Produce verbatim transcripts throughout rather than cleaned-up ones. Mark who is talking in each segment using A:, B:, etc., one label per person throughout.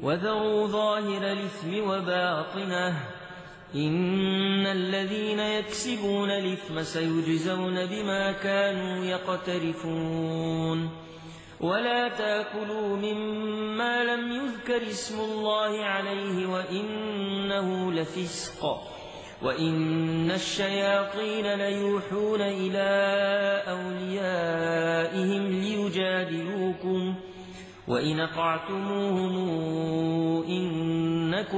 A: وذروا ظاهر الإثم وباطنه إن الذين يكسبون الإثم سيجزون بما كانوا يقترفون ولا تأكلوا مما لم يذكر اسم الله عليه وإنه لفسق وإن الشياطين ليوحون إلى أوليائهم ليجادلوكم وإن أطعتموهم إنكم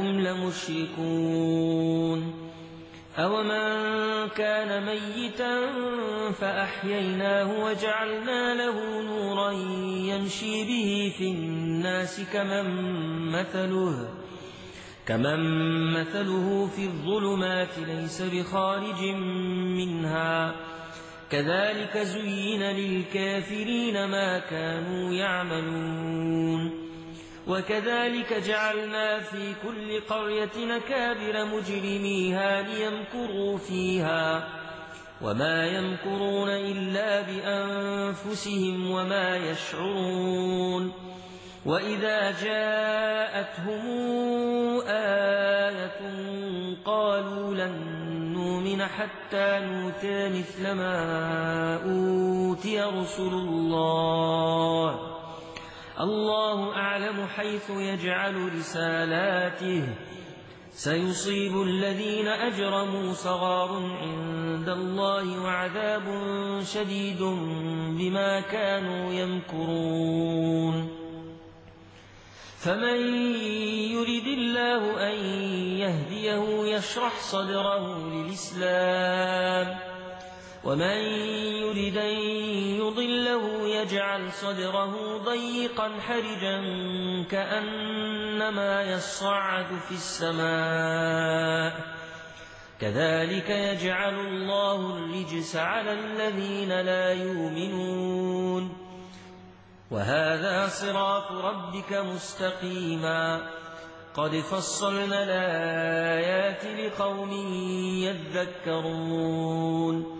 A: لمشركون أومن كان ميتا فأحييناه وجعلنا له نورا يمشي به في الناس كمن مثله كمن مثله في الظلمات ليس بخارج منها كذلك زين للكافرين ما كانوا يعملون وكذلك جعلنا في كل قرية أكابر مجرميها ليمكروا فيها وما يمكرون إلا بأنفسهم وما يشعرون وإذا جاءتهم آية قالوا لن نؤمن حتى نؤتى مثل ما أوتي رسل الله الله أعلم حيث يجعل رسالاته سيصيب الذين أجرموا صغار عند الله وعذاب شديد بما كانوا يمكرون فمن يرد الله أن يهديه يشرح صدره للإسلام ومن يرد أن يضله يجعل صدره ضيقا حرجا كأنما يصعد في السماء كذلك يجعل الله الرجس على الذين لا يؤمنون وهذا صراط ربك مستقيما قد فصلنا الآيات لقوم يذكرون